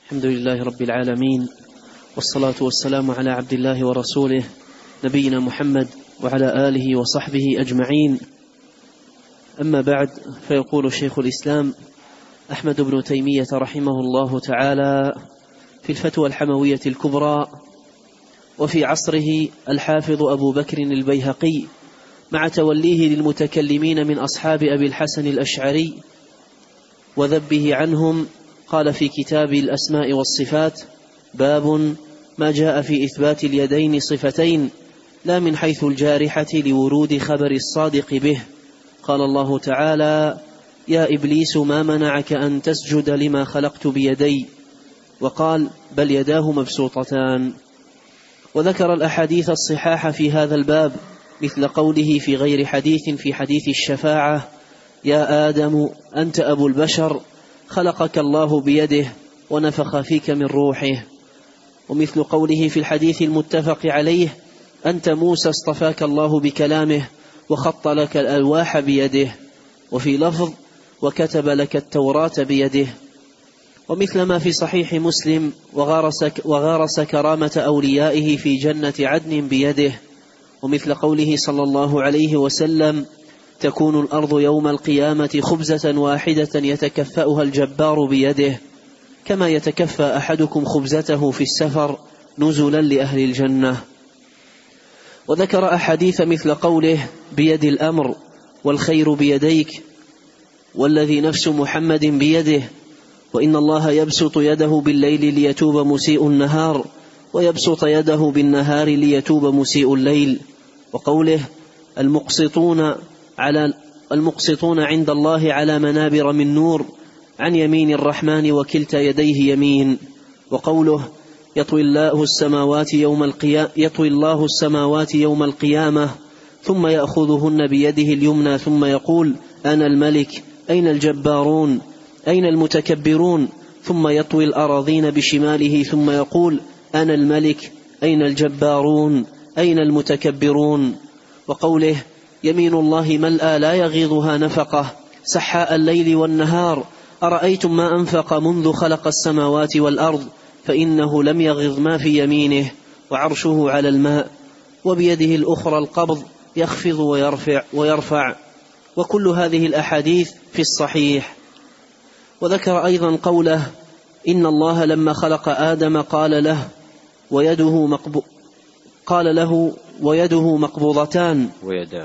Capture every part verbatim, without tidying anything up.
الحمد لله رب العالمين، والصلاة والسلام على عبد الله ورسوله نبينا محمد وعلى آله وصحبه أجمعين. أما بعد، فيقول شيخ الإسلام أحمد بن تيمية رحمه الله تعالى في الفتوى الحموية الكبرى: وفي عصره الحافظ أبو بكر البيهقي مع توليه للمتكلمين من أصحاب أبي الحسن الأشعري وذبه عنهم، قال في كتاب الأسماء والصفات: باب ما جاء في إثبات اليدين صفتين لا من حيث الجارحة لورود خبر الصادق به. قال الله تعالى: يا إبليس ما منعك أن تسجد لما خلقت بيدي. وقال: بل يداه مبسوطتان. وذكر الأحاديث الصحاح في هذا الباب، مثل قوله في غير حديث في حديث الشفاعة: يا آدم أنت أبو البشر، خلقك الله بيده ونفخ فيك من روحه. ومثل قوله في الحديث المتفق عليه: أنت موسى اصطفاك الله بكلامه وخط لك الألواح بيده. وفي لفظ: وكتب لك التوراة بيده. ومثل ما في صحيح مسلم: وغارس, وغارس كرامة أوليائه في جنة عدن بيده. ومثل قوله صلى الله عليه وسلم: تكون الأرض يوم القيامة خبزة واحدة يتكفأها الجبار بيده، كما يتكفأ أحدكم خبزته في السفر نزلا لأهل الجنة. وذكر أحاديث مثل قوله: بيد الأمر، والخير بيديك، والذي نفس محمد بيده، وإن الله يبسط يده بالليل ليتوب مسيء النهار، ويبسط يده بالنهار ليتوب مسيء الليل. وقوله: المقسطون على المقسطون عند الله على منابر من نور، عن يمين الرحمن وكلتا يديه يمين. وقوله: يطوي الله السماوات يوم القيامة يطوي الله السماوات يوم القيامة ثم يأخذهن بيده اليمنى ثم يقول: أنا الملك، أين الجبارون، أين المتكبرون، ثم يطوي الأراضين بشماله ثم يقول: أنا الملك، أين الجبارون، أين المتكبرون. وقوله: يمين الله ملأى لا يغيضها نفقه، سحاء الليل والنهار، أرأيتم ما أنفق منذ خلق السماوات والأرض، فإنه لم يغض ما في يمينه، وعرشه على الماء، وبيده الأخرى القبض، يخفض ويرفع, ويرفع. وكل هذه الأحاديث في الصحيح. وذكر أيضا قوله: إن الله لما خلق آدم قال له ويده مقبو قال له ويده مقبوضتان ويداه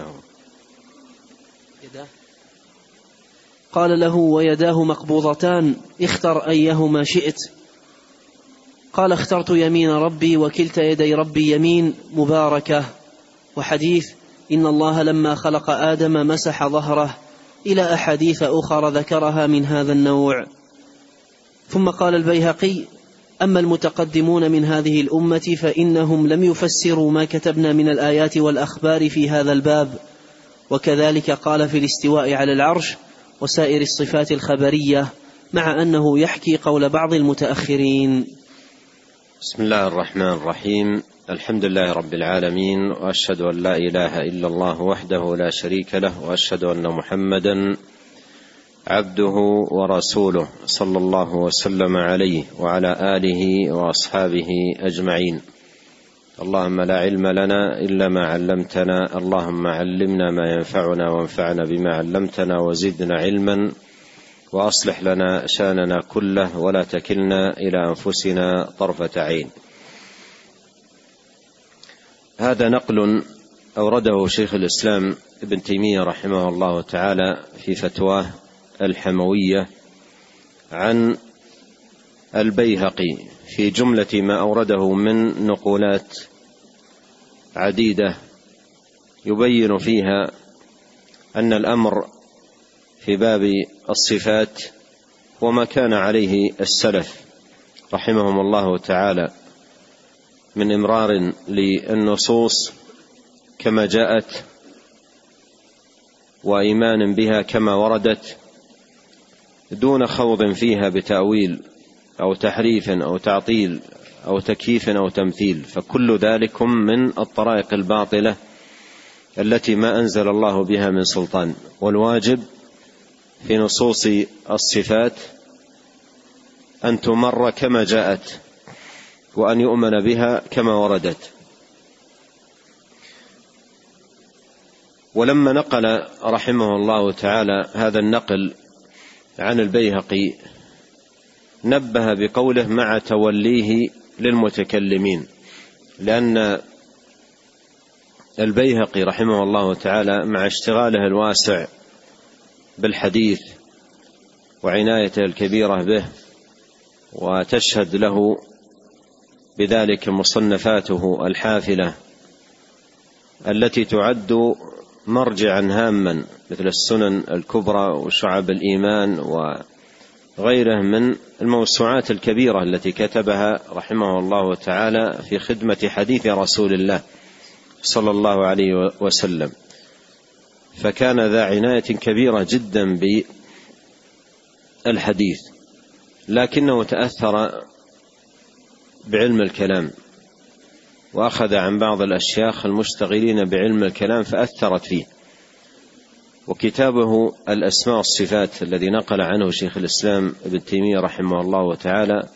قال له ويداه مقبوضتان، اختر أيهما شئت. قال: اخترت يمين ربي، وكلتا يدي ربي يمين مباركة. وحديث: إن الله لما خلق آدم مسح ظهره، إلى أحاديث أخرى ذكرها من هذا النوع. ثم قال البيهقي: أما المتقدمون من هذه الأمة فإنهم لم يفسروا ما كتبنا من الآيات والأخبار في هذا الباب. وكذلك قال في الاستواء على العرش وسائر الصفات الخبرية، مع أنه يحكي قول بعض المتأخرين. بسم الله الرحمن الرحيم. الحمد لله رب العالمين، وأشهد أن لا إله إلا الله وحده لا شريك له، وأشهد أن محمدا عبده ورسوله صلى الله وسلم عليه وعلى آله وأصحابه أجمعين. اللهم لا علم لنا إلا ما علمتنا، اللهم علمنا ما ينفعنا وانفعنا بما علمتنا وزدنا علما، وأصلح لنا شأننا كله ولا تكلنا إلى أنفسنا طرفة عين. هذا نقل أورده شيخ الإسلام ابن تيمية رحمه الله تعالى في فتواه الحموية عن البيهقي في جملة ما أورده من نقولات عديدة يبين فيها أن الأمر في باب الصفات وما كان عليه السلف رحمهم الله تعالى من إمرار للنصوص كما جاءت وإيمان بها كما وردت، دون خوض فيها بتأويل أو تحريف أو تعطيل أو تكييف أو تمثيل، فكل ذلك من الطرائق الباطلة التي ما أنزل الله بها من سلطان. والواجب في نصوص الصفات أن تمر كما جاءت وأن يؤمن بها كما وردت. ولما نقل رحمه الله تعالى هذا النقل عن البيهقي نبه بقوله مع توليه للمتكلمين، لأن البيهقي رحمه الله تعالى مع اشتغاله الواسع بالحديث وعنايته الكبيرة به وتشهد له بذلك مصنفاته الحافلة التي تعد مرجعا هاما مثل السنن الكبرى وشعب الإيمان وغيره من الموسوعات الكبيرة التي كتبها رحمه الله تعالى في خدمة حديث رسول الله صلى الله عليه وسلم، فكان ذا عناية كبيرة جدا بالحديث، لكنه تأثر بعلم الكلام وأخذ عن بعض الأشياخ المشتغلين بعلم الكلام فأثرت فيه. وكتابه الأسماء والصفات الذي نقل عنه شيخ الإسلام ابن تيمية رحمه الله تعالى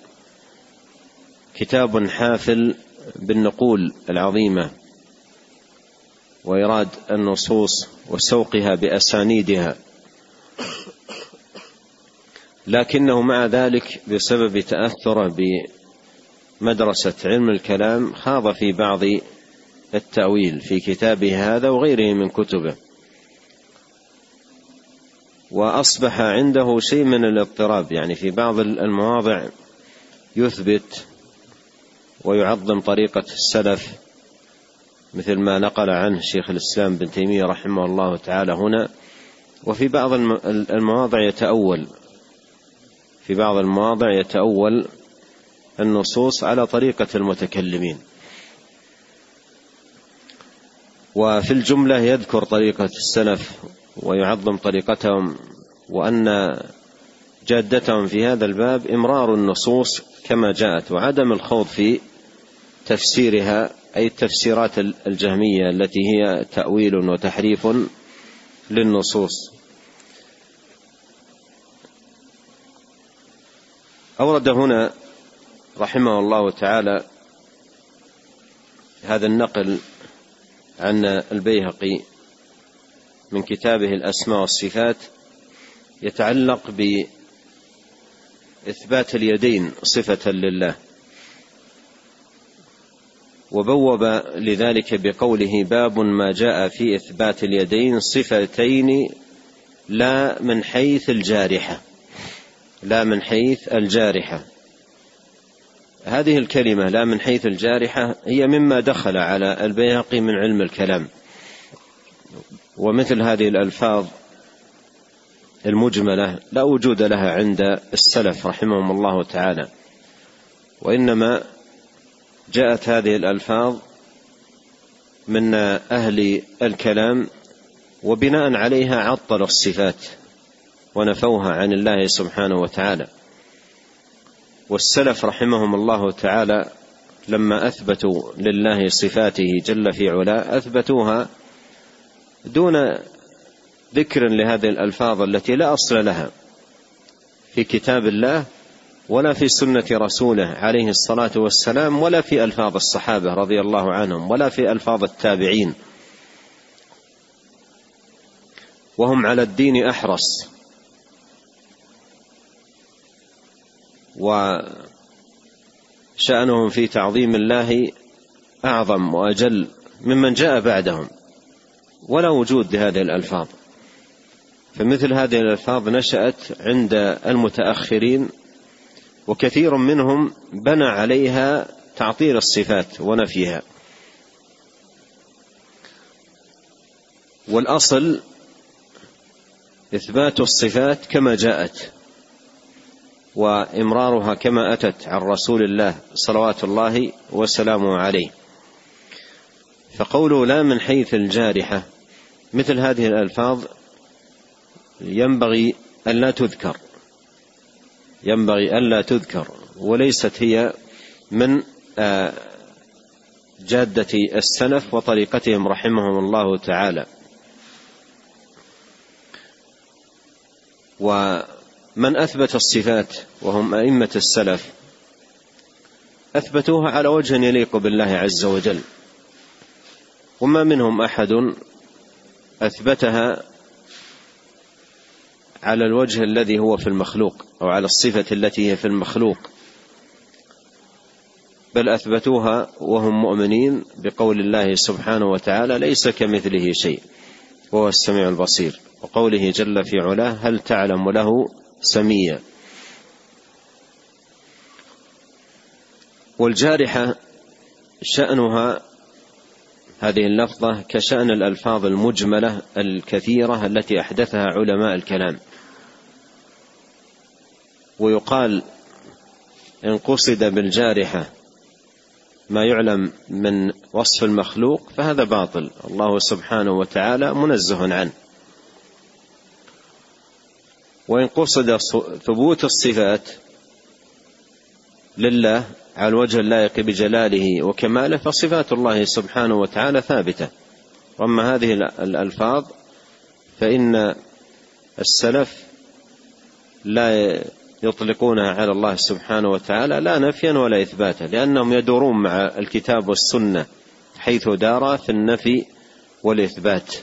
كتاب حافل بالنقول العظيمة وإيراد النصوص وسوقها بأسانيدها، لكنه مع ذلك بسبب تأثره بمدرسة علم الكلام خاض في بعض التأويل في كتابه هذا وغيره من كتبه، وأصبح عنده شيء من الاضطراب، يعني في بعض المواضع يثبت ويعظم طريقة السلف مثل ما نقل عنه شيخ الإسلام بن تيمية رحمه الله تعالى هنا، وفي بعض المواضع يتأول في بعض المواضع يتأول النصوص على طريقة المتكلمين، وفي الجملة يذكر طريقة السلف ويعظم طريقتهم، وأن جادتهم في هذا الباب إمرار النصوص كما جاءت وعدم الخوض في تفسيرها، أي التفسيرات الجهمية التي هي تأويل وتحريف للنصوص. أورد هنا رحمه الله تعالى هذا النقل عن البيهقي من كتابه الأسماء والصفات يتعلق بإثبات اليدين صفة لله، وبوب لذلك بقوله باب ما جاء في إثبات اليدين صفتين لا من حيث الجارحة لا من حيث الجارحة. هذه الكلمة لا من حيث الجارحة هي مما دخل على البيهقي من علم الكلام، ومثل هذه الألفاظ المجملة لا وجود لها عند السلف رحمهم الله تعالى، وإنما جاءت هذه الألفاظ من أهل الكلام وبناء عليها عطلوا الصفات ونفوها عن الله سبحانه وتعالى. والسلف رحمهم الله تعالى لما أثبتوا لله صفاته جل في علا أثبتوها دون ذكر لهذه الألفاظ التي لا أصل لها في كتاب الله ولا في سنة رسوله عليه الصلاة والسلام ولا في ألفاظ الصحابة رضي الله عنهم ولا في ألفاظ التابعين، وهم على الدين أحرص وشأنهم في تعظيم الله أعظم وأجل ممن جاء بعدهم، ولا وجود لهذه الألفاظ. فمثل هذه الألفاظ نشأت عند المتأخرين، وكثير منهم بنى عليها تعطيل الصفات ونفيها. والأصل إثبات الصفات كما جاءت وإمرارها كما أتت عن رسول الله صلوات الله وسلامه عليه. فقوله لا من حيث الجارحة مثل هذه الألفاظ ينبغي ألا تذكر ينبغي ألا تذكر وليست هي من جادة السلف وطريقتهم رحمهم الله تعالى. من أثبت الصفات وهم أئمة السلف أثبتوها على وجه يليق بالله عز وجل، وما منهم أحد أثبتها على الوجه الذي هو في المخلوق أو على الصفة التي هي في المخلوق، بل أثبتوها وهم مؤمنين بقول الله سبحانه وتعالى: ليس كمثله شيء وهو السميع البصير، وقوله جل في علاه: هل تعلم له سميا. والجارحة شأنها هذه اللفظة كشأن الألفاظ المجملة الكثيرة التي أحدثها علماء الكلام، ويقال إن قصد بالجارحة ما يعلم من وصف المخلوق فهذا باطل، الله سبحانه وتعالى منزه عنه. وإن قصد ثبوت الصفات لله على الوجه اللائق بجلاله وكماله فصفات الله سبحانه وتعالى ثابتة. وأما هذه الألفاظ فإن السلف لا يطلقونها على الله سبحانه وتعالى لا نفيا ولا إثباتا، لأنهم يدورون مع الكتاب والسنة حيث دار في النفي والإثبات.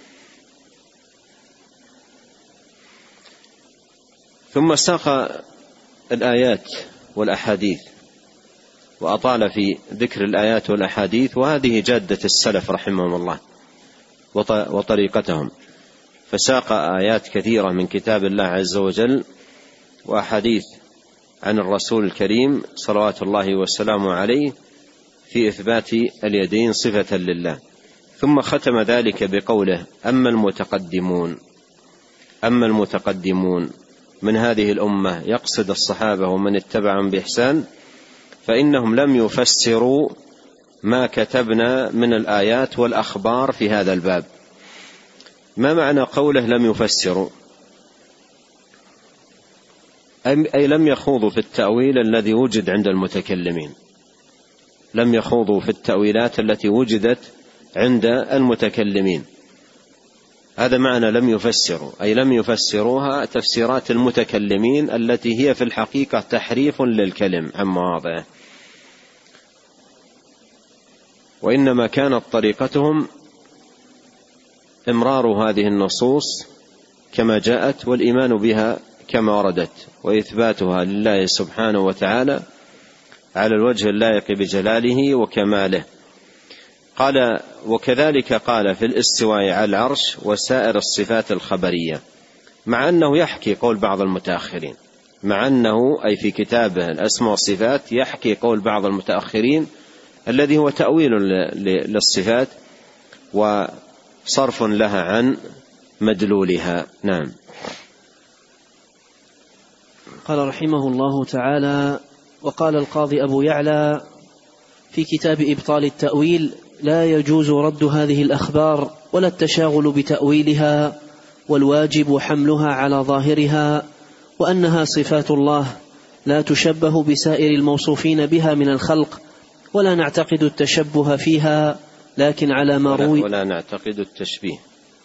ثم ساق الآيات والأحاديث وأطال في ذكر الآيات والأحاديث، وهذه جادة السلف رحمهم الله وطريقتهم، فساق آيات كثيرة من كتاب الله عز وجل وأحاديث عن الرسول الكريم صلوات الله وسلامه عليه في إثبات اليدين صفة لله. ثم ختم ذلك بقوله: أما المتقدمون أما المتقدمون من هذه الأمة، يقصد الصحابة ومن اتبعهم بإحسان، فإنهم لم يفسروا ما كتبنا من الآيات والأخبار في هذا الباب. ما معنى قوله لم يفسروا؟ أي لم يخوضوا في التأويل الذي وجد عند المتكلمين، لم يخوضوا في التأويلات التي وجدت عند المتكلمين. هذا معنى لم يفسروا، أي لم يفسروها تفسيرات المتكلمين التي هي في الحقيقة تحريف للكلم عن مواضعه، وإنما كانت طريقتهم إمرار هذه النصوص كما جاءت والإيمان بها كما وردت، وإثباتها لله سبحانه وتعالى على الوجه اللائق بجلاله وكماله. قال: وكذلك قال في الاستواء على العرش وسائر الصفات الخبرية، مع أنه يحكي قول بعض المتأخرين، مع أنه أي في كتابه الأسماء والصفات يحكي قول بعض المتأخرين الذي هو تأويل للصفات وصرف لها عن مدلولها. نعم. قال رحمه الله تعالى: وقال القاضي أبو يعلى في كتاب إبطال التأويل: لا يجوز رد هذه الأخبار ولا التشاغل بتأويلها، والواجب حملها على ظاهرها، وأنها صفات الله لا تشبه بسائر الموصوفين بها من الخلق، ولا نعتقد التشبه فيها، لكن على ما روي ولا نعتقد التشبيه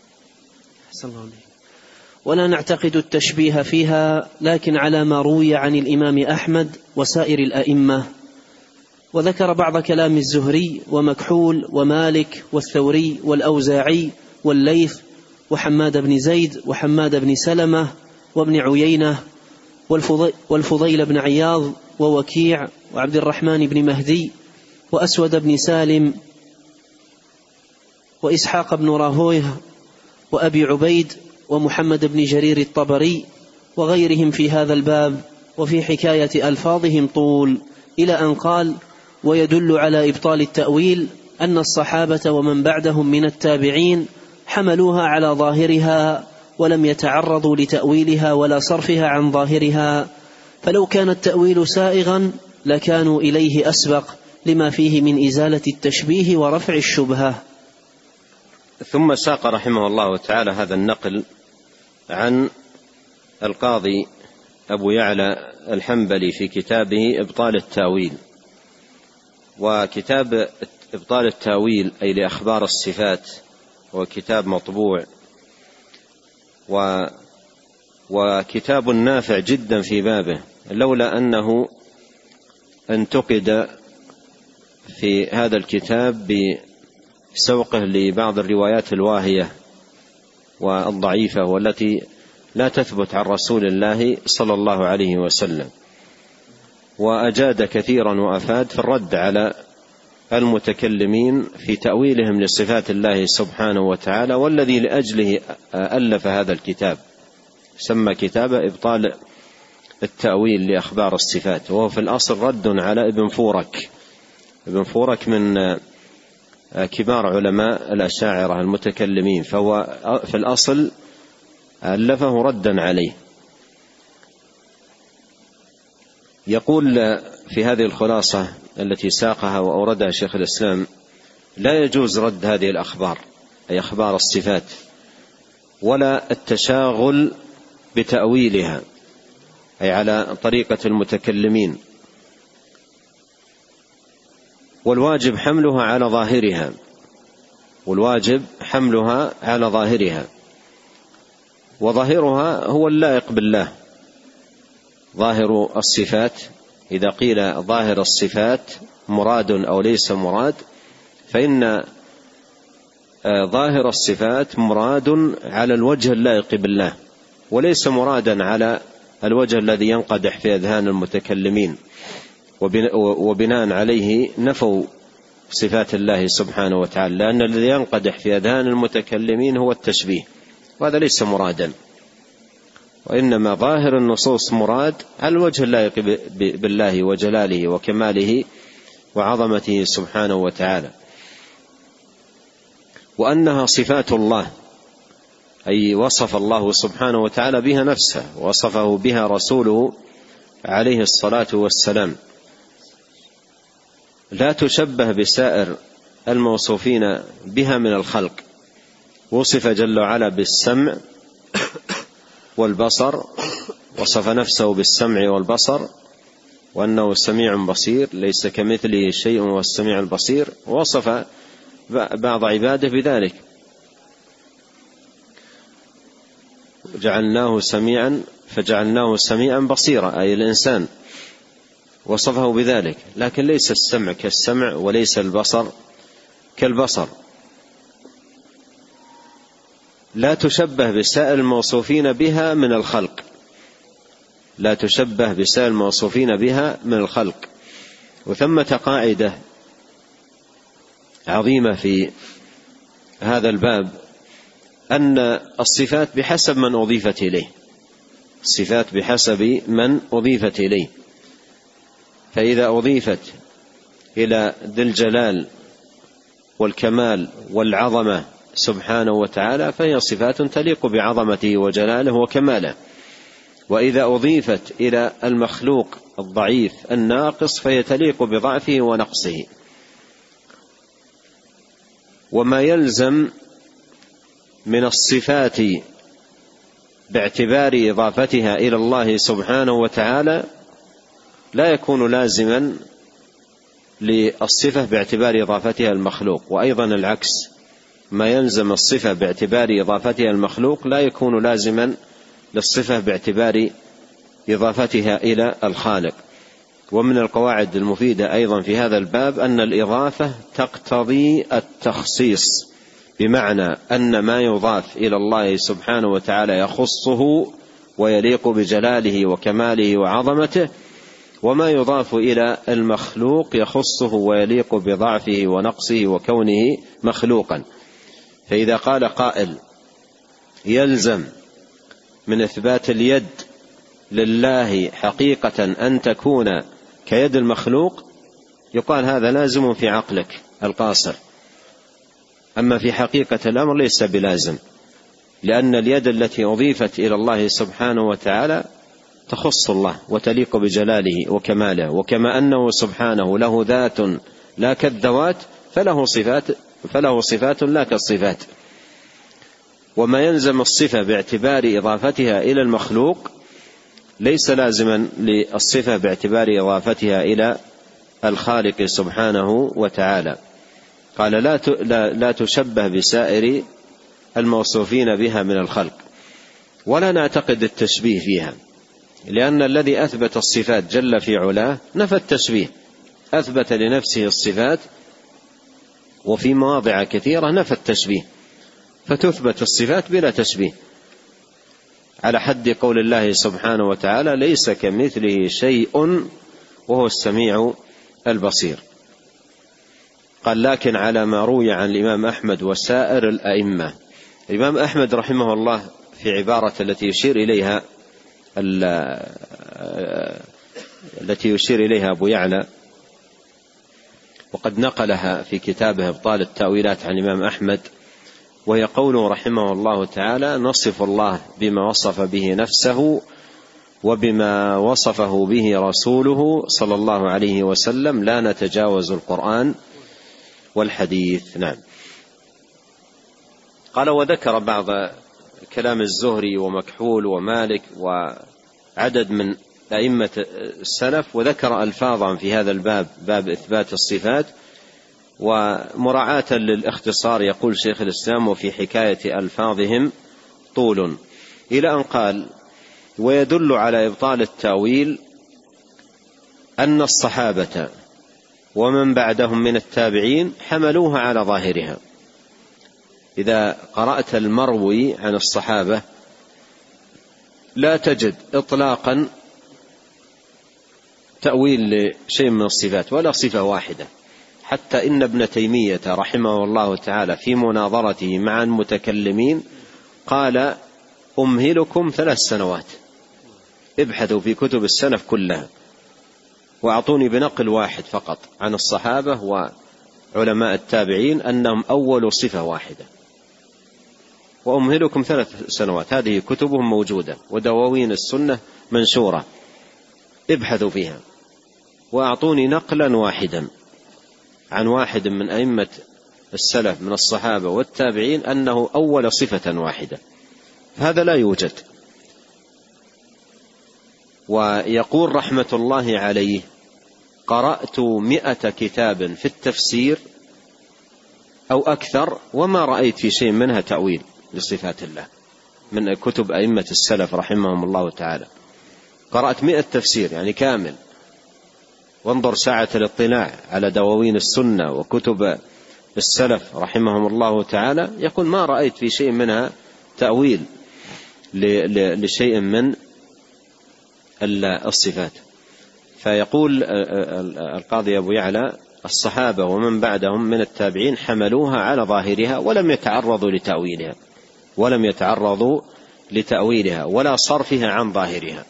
ولا نعتقد التشبيه فيها لكن على ما روي عن الإمام أحمد وسائر الأئمة. وذكر بعض كلام الزهري ومكحول ومالك والثوري والأوزاعي والليث وحماد بن زيد وحماد بن سلمة وابن عيينة والفضيل بن عياض ووكيع وعبد الرحمن بن مهدي وأسود بن سالم وإسحاق بن راهويه وأبي عبيد ومحمد بن جرير الطبري وغيرهم في هذا الباب، وفي حكاية ألفاظهم طول، إلى أن قال: ويدل على إبطال التأويل أن الصحابة ومن بعدهم من التابعين حملوها على ظاهرها ولم يتعرضوا لتأويلها ولا صرفها عن ظاهرها، فلو كان التأويل سائغا لكانوا إليه أسبق لما فيه من إزالة التشبيه ورفع الشبهة. ثم ساق رحمه الله تعالى هذا النقل عن القاضي أبو يعلى الحنبلي في كتابه إبطال التاويل. وكتاب إبطال التاويل أي لأخبار الصفات هو كتاب مطبوع، وكتاب نافع جدا في بابه، لولا أنه انتقد في هذا الكتاب بسوقه لبعض الروايات الواهية والضعيفة والتي لا تثبت عن رسول الله صلى الله عليه وسلم، وأجاد كثيرا وأفاد في الرد على المتكلمين في تأويلهم لصفات الله سبحانه وتعالى، والذي لأجله ألف هذا الكتاب، سمى كتاب إبطال التأويل لأخبار الصفات، وهو في الأصل رد على ابن فورك. ابن فورك من كبار علماء الأشاعرة المتكلمين، فهو في الأصل ألفه ردا عليه. يقول في هذه الخلاصة التي ساقها وأوردها شيخ الإسلام: لا يجوز رد هذه الأخبار، أي أخبار الصفات، ولا التشاغل بتأويلها، أي على طريقة المتكلمين، والواجب حملها على ظاهرها، والواجب حملها على ظاهرها، وظاهرها هو اللائق بالله. ظاهر الصفات، إذا قيل ظاهر الصفات مراد أو ليس مراد، فإن ظاهر الصفات مراد على الوجه اللائق بالله، وليس مرادا على الوجه الذي ينقدح في أذهان المتكلمين، وبناء عليه نفوا صفات الله سبحانه وتعالى، لأن الذي ينقدح في أذهان المتكلمين هو التشبيه، وهذا ليس مرادا، وإنما ظاهر النصوص مراد على الوجه اللائق بالله وجلاله وكماله وعظمته سبحانه وتعالى، وأنها صفات الله، أي وصف الله سبحانه وتعالى بها نفسه، وصفه بها رسوله عليه الصلاة والسلام، لا تشبه بسائر الموصوفين بها من الخلق. وصف جل وعلا بالسمع والبصر، وصف نفسه بالسمع والبصر، وأنه سميع بصير ليس كمثله شيء وهو السميع البصير، ووصف بعض عباده بذلك: جعلناه سميعا فجعلناه سميعا بصيرا، أي الإنسان وصفه بذلك، لكن ليس السمع كالسمع وليس البصر كالبصر. لا تشبه بسائر الموصوفين بها من الخلق، لا تشبه بسائر الموصوفين بها من الخلق. وثمة قاعدة عظيمة في هذا الباب، أن الصفات بحسب من أضيفت إليه، الصفات بحسب من أضيفت إليه، فإذا أضيفت إلى ذي الجلال والكمال والعظمة سبحانه وتعالى فهي صفات تليق بعظمته وجلاله وكماله، وإذا أضيفت إلى المخلوق الضعيف الناقص فهي تليق بضعفه ونقصه. وما يلزم من الصفات باعتبار إضافتها إلى الله سبحانه وتعالى لا يكون لازما للصفة باعتبار إضافتها المخلوق، وأيضا العكس، ما يلزم الصفة باعتبار إضافتها المخلوق لا يكون لازما للصفة باعتبار إضافتها إلى الخالق. ومن القواعد المفيدة أيضا في هذا الباب أن الإضافة تقتضي التخصيص، بمعنى أن ما يضاف إلى الله سبحانه وتعالى يخصه ويليق بجلاله وكماله وعظمته، وما يضاف إلى المخلوق يخصه ويليق بضعفه ونقصه وكونه مخلوقا. فإذا قال قائل يلزم من إثبات اليد لله حقيقة أن تكون كيد المخلوق، يقال هذا لازم في عقلك القاصر، أما في حقيقة الأمر ليس بلازم، لأن اليد التي أضيفت إلى الله سبحانه وتعالى تخص الله وتليق بجلاله وكماله، وكما أنه سبحانه له ذات لا كالذوات فله صفات فله صفات لا كالصفات. وما يلزم الصفة باعتبار إضافتها إلى المخلوق ليس لازما للصفة باعتبار إضافتها إلى الخالق سبحانه وتعالى. قال لا لا تشبه بسائر الموصوفين بها من الخلق. ولا نعتقد التشبيه فيها، لأن الذي أثبت الصفات جل في علاه نفى التشبيه، أثبت لنفسه الصفات وفي مواضع كثيرة نفى التشبيه، فتثبت الصفات بلا تشبيه، على حد قول الله سبحانه وتعالى: ليس كمثله شيء وهو السميع البصير. قال: لكن على ما روي عن الإمام أحمد وسائر الأئمة. الإمام أحمد رحمه الله في عبارة التي يشير إليها التي يشير إليها أبو يعلى، وقد نقلها في كتابه إبطال التأويلات عن الإمام أحمد، وهي قوله رحمه الله تعالى: نصف الله بما وصف به نفسه وبما وصفه به رسوله صلى الله عليه وسلم، لا نتجاوز القرآن والحديث. نعم. قال: وذكر بعض كلام الزهري ومكحول ومالك وعدد من أئمة السلف، وذكر ألفاظا في هذا الباب، باب إثبات الصفات، ومراعاة للاختصار يقول شيخ الإسلام: وفي حكاية ألفاظهم طول، إلى أن قال: ويدل على إبطال التأويل أن الصحابة ومن بعدهم من التابعين حملوها على ظاهرها. إذا قرأت المروي عن الصحابة لا تجد إطلاقا تأويل لشيء من الصفات ولا صفة واحدة، حتى إن ابن تيمية رحمه الله تعالى في مناظرته مع المتكلمين قال: أمهلكم ثلاث سنوات، ابحثوا في كتب السلف كلها وأعطوني بنقل واحد فقط عن الصحابة وعلماء التابعين أنهم أول صفة واحدة، وأمهلكم ثلاث سنوات. هذه كتبهم موجودة ودواوين السنة منشورة، ابحثوا فيها وأعطوني نقلا واحدا عن واحد من أئمة السلف من الصحابة والتابعين أنه أول صفة واحدة، هذا لا يوجد. ويقول رحمة الله عليه: قرأت مئة كتاب في التفسير أو أكثر وما رأيت في شيء منها تأويل لصفات الله من كتب أئمة السلف رحمهم الله تعالى. قرأت مئة تفسير يعني كامل، وانظر ساعة الاطلاع على دواوين السنة وكتب السلف رحمهم الله تعالى، يقول: ما رأيت في شيء منها تأويل لشيء من الصفات. فيقول القاضي أبو يعلى: الصحابة ومن بعدهم من التابعين حملوها على ظاهرها ولم يتعرضوا لتأويلها ولم يتعرضوا لتأويلها ولا صرفها عن ظاهرها.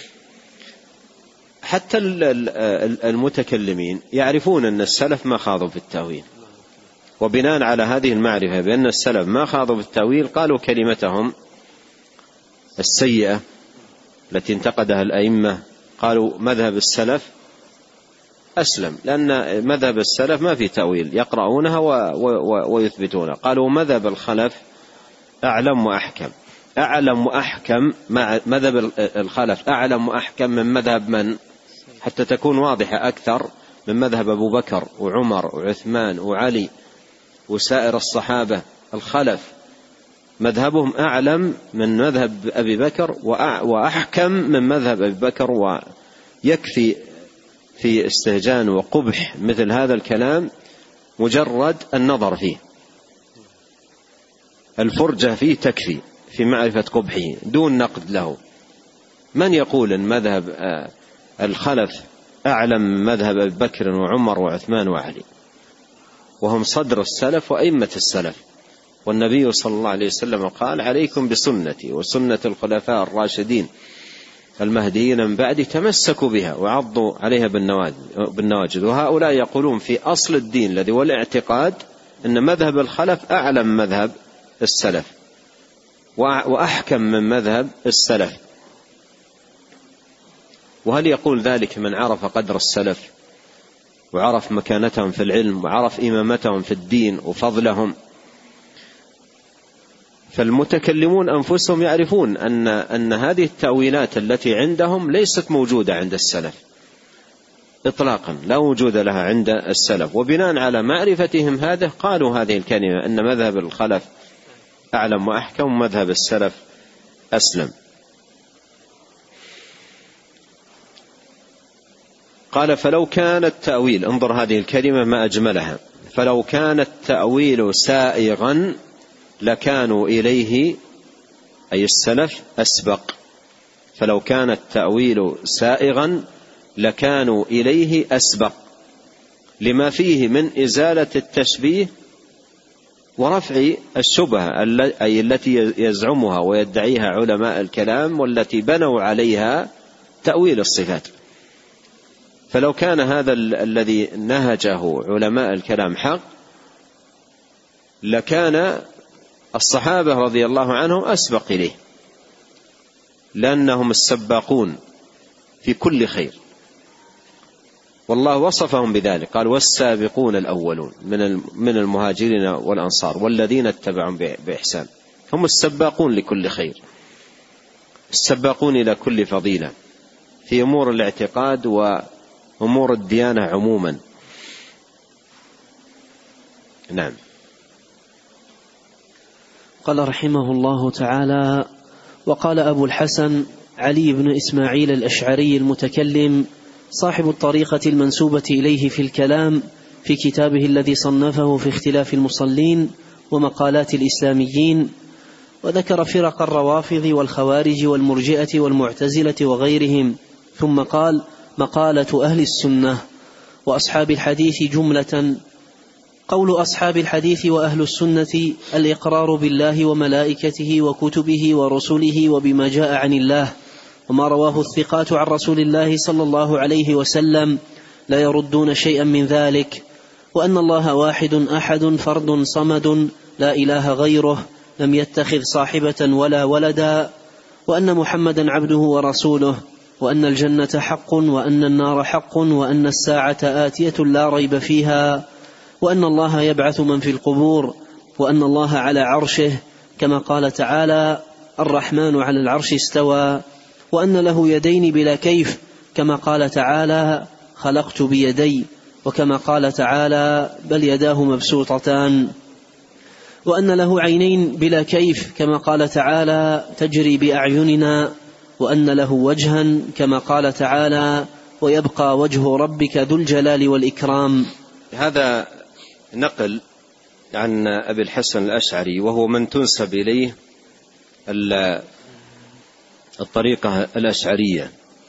حتى المتكلمين يعرفون أن السلف ما خاضوا في التأويل، وبناء على هذه المعرفة بأن السلف ما خاضوا في التأويل قالوا كلمتهم السيئة التي انتقدها الأئمة، قالوا: مذهب السلف أسلم، لأن مذهب السلف ما في تأويل، يقرؤونها ويثبتونها. قالوا: مذهب الخلف أعلم وأحكم. أعلم وأحكم، مع مذهب الخلف أعلم وأحكم من مذهب من؟ حتى تكون واضحة أكثر، من مذهب أبو بكر وعمر وعثمان وعلي وسائر الصحابة. الخلف مذهبهم أعلم من مذهب أبي بكر وأحكم من مذهب أبي بكر. ويكفي في استهجان وقبح مثل هذا الكلام مجرد النظر فيه، الفرجة فيه تكفي في معرفة قبحه دون نقد له. من يقول أن مذهب الخلف أعلم من مذهب أبي بكر وعمر وعثمان وعلي، وهم صدر السلف وأئمة السلف؟ والنبي صلى الله عليه وسلم قال: عليكم بسنتي وسنة الخلفاء الراشدين المهديين من بعدي، تمسكوا بها وعضوا عليها بالنواجذ. وهؤلاء يقولون في أصل الدين الذي هو الاعتقاد أن مذهب الخلف أعلم من مذهب السلف وأحكم من مذهب السلف. وهل يقول ذلك من عرف قدر السلف وعرف مكانتهم في العلم وعرف إمامتهم في الدين وفضلهم؟ فالمتكلمون أنفسهم يعرفون أن أن هذه التأويلات التي عندهم ليست موجودة عند السلف إطلاقا، لا وجود لها عند السلف. وبناء على معرفتهم هذا قالوا هذه الكلمة، أن مذهب الخلف أعلم وأحكم، مذهب السلف أسلم. قال فلو كان التأويل، انظر هذه الكلمة ما أجملها، فلو كان التأويل سائغا لكانوا إليه، أي السلف، أسبق. فلو كان التأويل سائغا لكانوا إليه أسبق، لما فيه من إزالة التشبيه ورفع الشبهة أي التي يزعمها ويدعيها علماء الكلام والتي بنوا عليها تأويل الصفات. فلو كان هذا الذي نهجه علماء الكلام حق لكان الصحابة رضي الله عنهم أسبق إليه، لأنهم السباقون في كل خير، والله وصفهم بذلك، قال والسابقون الأولون من المهاجرين والأنصار والذين اتبعهم بإحسان، هم السباقون لكل خير، السباقون إلى كل فضيلة في أمور الاعتقاد وأمور الديانة عموما. نعم. قال رحمه الله تعالى: وقال أبو الحسن علي بن إسماعيل الأشعري المتكلم صاحب الطريقة المنسوبة إليه في الكلام في كتابه الذي صنفه في اختلاف المصلين ومقالات الإسلاميين، وذكر فرق الروافض والخوارج والمرجئة والمعتزلة وغيرهم، ثم قال: مقالة أهل السنة وأصحاب الحديث جملة. قول أصحاب الحديث وأهل السنة الإقرار بالله وملائكته وكتبه ورسله وبما جاء عن الله وما رواه الثقات عن رسول الله صلى الله عليه وسلم، لا يردون شيئا من ذلك، وأن الله واحد أحد فرد صمد لا إله غيره، لم يتخذ صاحبة ولا ولدا، وأن محمدا عبده ورسوله، وأن الجنة حق وأن النار حق، وأن الساعة آتية لا ريب فيها، وأن الله يبعث من في القبور، وأن الله على عرشه كما قال تعالى: الرحمن على العرش استوى، وأن له يدين بلا كيف كما قال تعالى: خلقت بيدي، وكما قال تعالى: بل يداه مبسوطتان، وأن له عينين بلا كيف كما قال تعالى: تجري بأعيننا، وأن له وجها كما قال تعالى: ويبقى وجه ربك ذو الجلال والإكرام. هذا نقل عن أبي الحسن الأشعري، وهو من تنسب إليه الطريقة الأشعرية.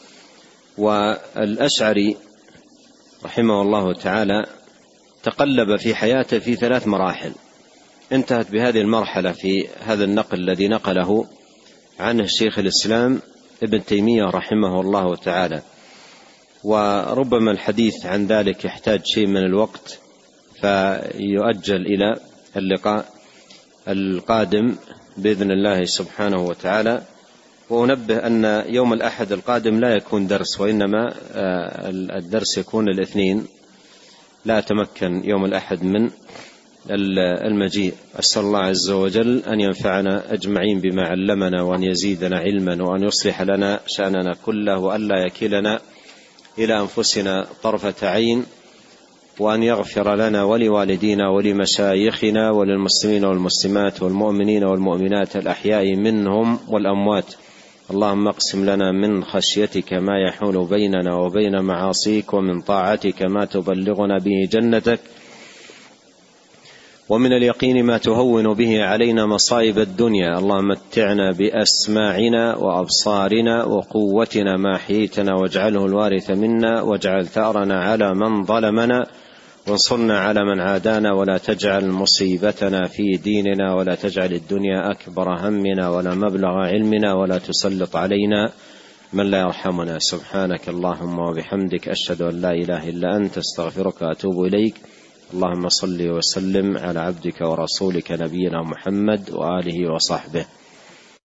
والأشعري رحمه الله تعالى تقلب في حياته في ثلاث مراحل، انتهت بهذه المرحلة في هذا النقل الذي نقله عنه الشيخ الإسلام ابن تيمية رحمه الله تعالى، وربما الحديث عن ذلك يحتاج شيء من الوقت فيؤجل إلى اللقاء القادم بإذن الله سبحانه وتعالى. وأنبه أن يوم الأحد القادم لا يكون درس، وإنما الدرس يكون الاثنين، لا أتمكن يوم الأحد من المجيء. أسأل الله عز وجل أن ينفعنا أجمعين بما علمنا، وأن يزيدنا علما، وأن يصلح لنا شأننا كله، وأن لا يكلنا إلى أنفسنا طرفة عين، وأن يغفر لنا ولوالدينا ولمشايخنا وللمسلمين والمسلمات والمؤمنين والمؤمنات الأحياء منهم والأموات. اللهم اقسم لنا من خشيتك ما يحول بيننا وبين معاصيك، ومن طاعتك ما تبلغنا به جنتك، ومن اليقين ما تهون به علينا مصائب الدنيا. اللهم متعنا بأسماعنا وأبصارنا وقوتنا ما أحييتنا، واجعله الوارث منا، واجعل ثأرنا على من ظلمنا، وانصرنا على من عادانا، ولا تجعل مصيبتنا في ديننا، ولا تجعل الدنيا أكبر همنا ولا مبلغ علمنا، ولا تسلط علينا من لا يرحمنا. سبحانك اللهم وبحمدك، أشهد أن لا إله إلا أنت، استغفرك وأتوب إليك. اللهم صل وسلم على عبدك ورسولك نبينا محمد وآله وصحبه.